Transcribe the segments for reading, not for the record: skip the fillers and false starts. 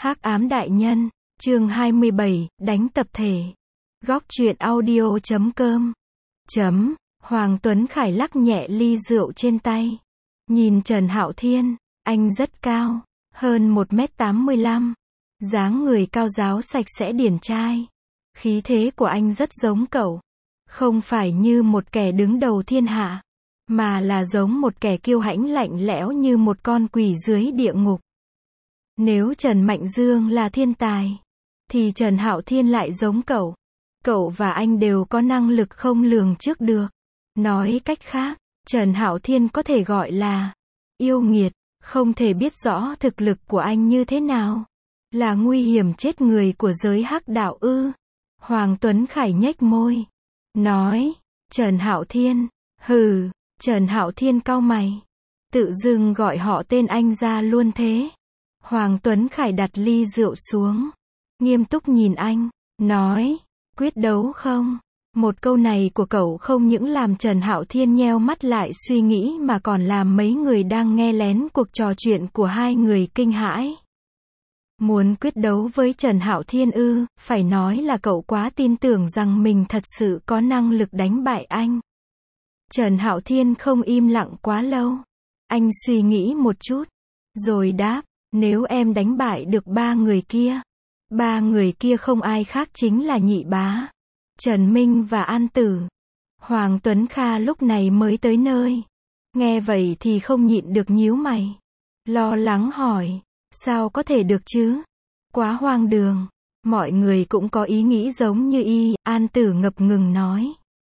Hắc ám đại nhân, chương 27, đánh tập thể. Góc truyện audio.com. Hoàng Tuấn Khải lắc nhẹ ly rượu trên tay. Nhìn Trần Hạo Thiên, anh rất cao, hơn 1m85. Dáng người cao ráo sạch sẽ điển trai. Khí thế của anh rất giống cậu. Không phải như một kẻ đứng đầu thiên hạ, mà là giống một kẻ kiêu hãnh lạnh lẽo như một con quỷ dưới địa ngục. Nếu Trần Mạnh Dương là thiên tài, thì Trần Hạo Thiên lại giống cậu. Cậu và anh đều có năng lực không lường trước được. Nói cách khác, Trần Hạo Thiên có thể gọi là yêu nghiệt, không thể biết rõ thực lực của anh như thế nào. Là nguy hiểm chết người của giới hắc đạo ư? Hoàng Tuấn Khải nhếch môi, nói, Trần Hạo Thiên, hừ. Trần Hạo Thiên cau mày, tự dưng gọi họ tên anh ra luôn thế. Hoàng Tuấn Khải đặt ly rượu xuống, nghiêm túc nhìn anh, nói, quyết đấu không? Một câu này của cậu không những làm Trần Hạo Thiên nheo mắt lại suy nghĩ mà còn làm mấy người đang nghe lén cuộc trò chuyện của hai người kinh hãi. Muốn quyết đấu với Trần Hạo Thiên ư? Phải nói là cậu quá tin tưởng rằng mình thật sự có năng lực đánh bại anh. Trần Hạo Thiên không im lặng quá lâu. Anh suy nghĩ một chút, rồi đáp, nếu em đánh bại được ba người kia không ai khác chính là Nhị Bá, Trần Minh và An Tử. Hoàng Tuấn Kha lúc này mới tới nơi. Nghe vậy thì không nhịn được nhíu mày. Lo lắng hỏi, sao có thể được chứ? Quá hoang đường. Mọi người cũng có ý nghĩ giống như y, An Tử ngập ngừng nói.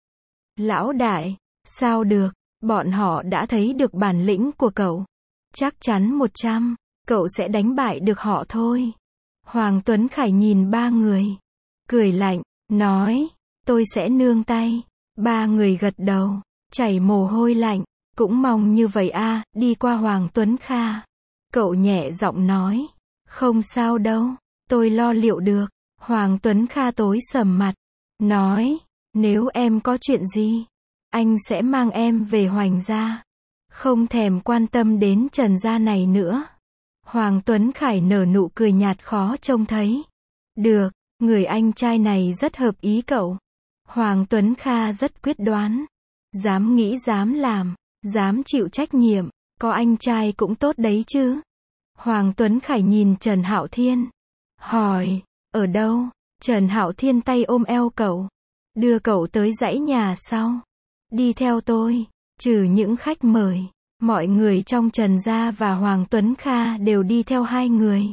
Lão đại, sao được, bọn họ đã thấy được bản lĩnh của cậu. Chắc chắn 100, cậu sẽ đánh bại được họ thôi. Hoàng Tuấn Khải nhìn ba người, cười lạnh, nói, tôi sẽ nương tay. Ba người gật đầu, chảy mồ hôi lạnh, cũng mong như vậy a. Đi qua Hoàng Tuấn Kha. Cậu nhẹ giọng nói, không sao đâu, tôi lo liệu được. Hoàng Tuấn Kha tối sầm mặt, nói, nếu em có chuyện gì, anh sẽ mang em về Hoành gia. Không thèm quan tâm đến Trần gia này nữa. Hoàng Tuấn Khải nở nụ cười nhạt khó trông thấy. Được, người anh trai này rất hợp ý cậu. Hoàng Tuấn Kha rất quyết đoán. Dám nghĩ dám làm, dám chịu trách nhiệm. Có anh trai cũng tốt đấy chứ. Hoàng Tuấn Khải nhìn Trần Hạo Thiên, hỏi, ở đâu? Trần Hạo Thiên tay ôm eo cậu, đưa cậu tới dãy nhà sau. Đi theo tôi. Trừ những khách mời, mọi người trong Trần gia và Hoàng Tuấn Kha đều đi theo hai người.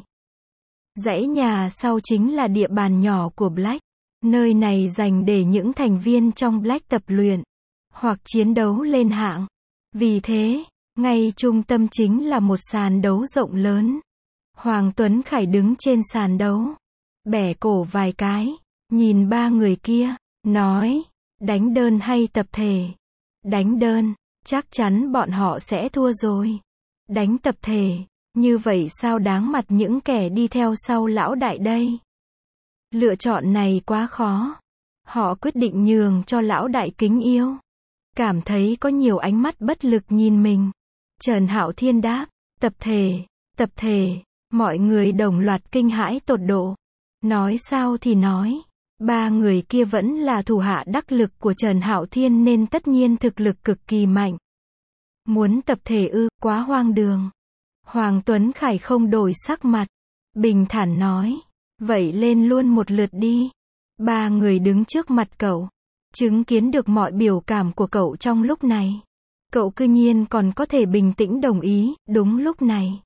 Dãy nhà sau chính là địa bàn nhỏ của Black. Nơi này dành để những thành viên trong Black tập luyện, hoặc chiến đấu lên hạng. Vì thế, ngay trung tâm chính là một sàn đấu rộng lớn. Hoàng Tuấn Khải đứng trên sàn đấu, bẻ cổ vài cái, nhìn ba người kia, nói, đánh đơn hay tập thể? Đánh đơn, chắc chắn bọn họ sẽ thua rồi. Đánh tập thể, như vậy sao đáng mặt những kẻ đi theo sau lão đại đây? Lựa chọn này quá khó. Họ quyết định nhường cho lão đại kính yêu. Cảm thấy có nhiều ánh mắt bất lực nhìn mình. Trần Hạo Thiên đáp, tập thể, mọi người đồng loạt kinh hãi tột độ. Nói sao thì nói, ba người kia vẫn là thủ hạ đắc lực của Trần Hạo Thiên nên tất nhiên thực lực cực kỳ mạnh. Muốn tập thể ư? Quá hoang đường. Hoàng Tuấn Khải không đổi sắc mặt, bình thản nói, vậy lên luôn một lượt đi. Ba người đứng trước mặt cậu, chứng kiến được mọi biểu cảm của cậu trong lúc này. Cậu cư nhiên còn có thể bình tĩnh đồng ý. Đúng lúc này,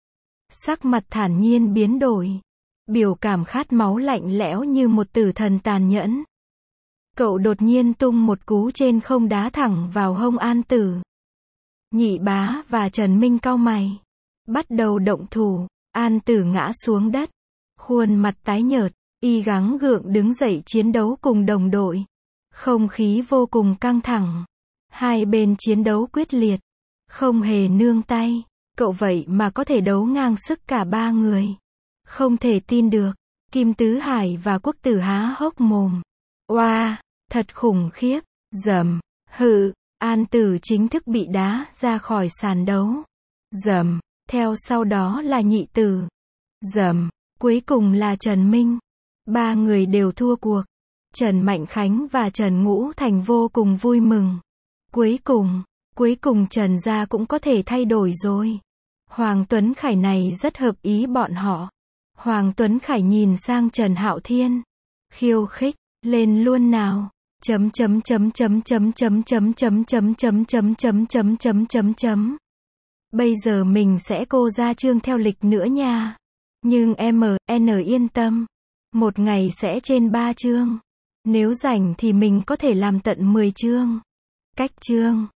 sắc mặt thản nhiên biến đổi, biểu cảm khát máu lạnh lẽo như một tử thần tàn nhẫn. Cậu đột nhiên tung một cú trên không đá thẳng vào hông An Tử. Nhị Bá và Trần Minh cau mày, bắt đầu động thủ. An Tử ngã xuống đất, khuôn mặt tái nhợt, y gắng gượng đứng dậy chiến đấu cùng đồng đội. Không khí vô cùng căng thẳng. Hai bên chiến đấu quyết liệt, không hề nương tay. Cậu vậy mà có thể đấu ngang sức cả ba người. Không thể tin được. Kim Tứ Hải và Quốc Tử há hốc mồm. Oa, thật khủng khiếp. Dầm, hự, An Tử chính thức bị đá ra khỏi sàn đấu. Dầm, theo sau đó là Nhị Tử. Dầm, Cuối cùng là Trần Minh. Ba người đều thua cuộc. Trần Mạnh Khánh và Trần Ngũ Thành vô cùng vui mừng. Cuối cùng Trần gia cũng có thể thay đổi rồi. Hoàng Tuấn Khải này rất hợp ý bọn họ. Hoàng Tuấn Khải nhìn sang Trần Hạo Thiên. Khiêu khích, lên luôn nào. Bây giờ mình sẽ cô ra chương theo lịch nữa nha. Nhưng MN yên tâm. Một ngày sẽ trên 3 chương. Nếu rảnh thì mình có thể làm tận 10 chương. Cách chương.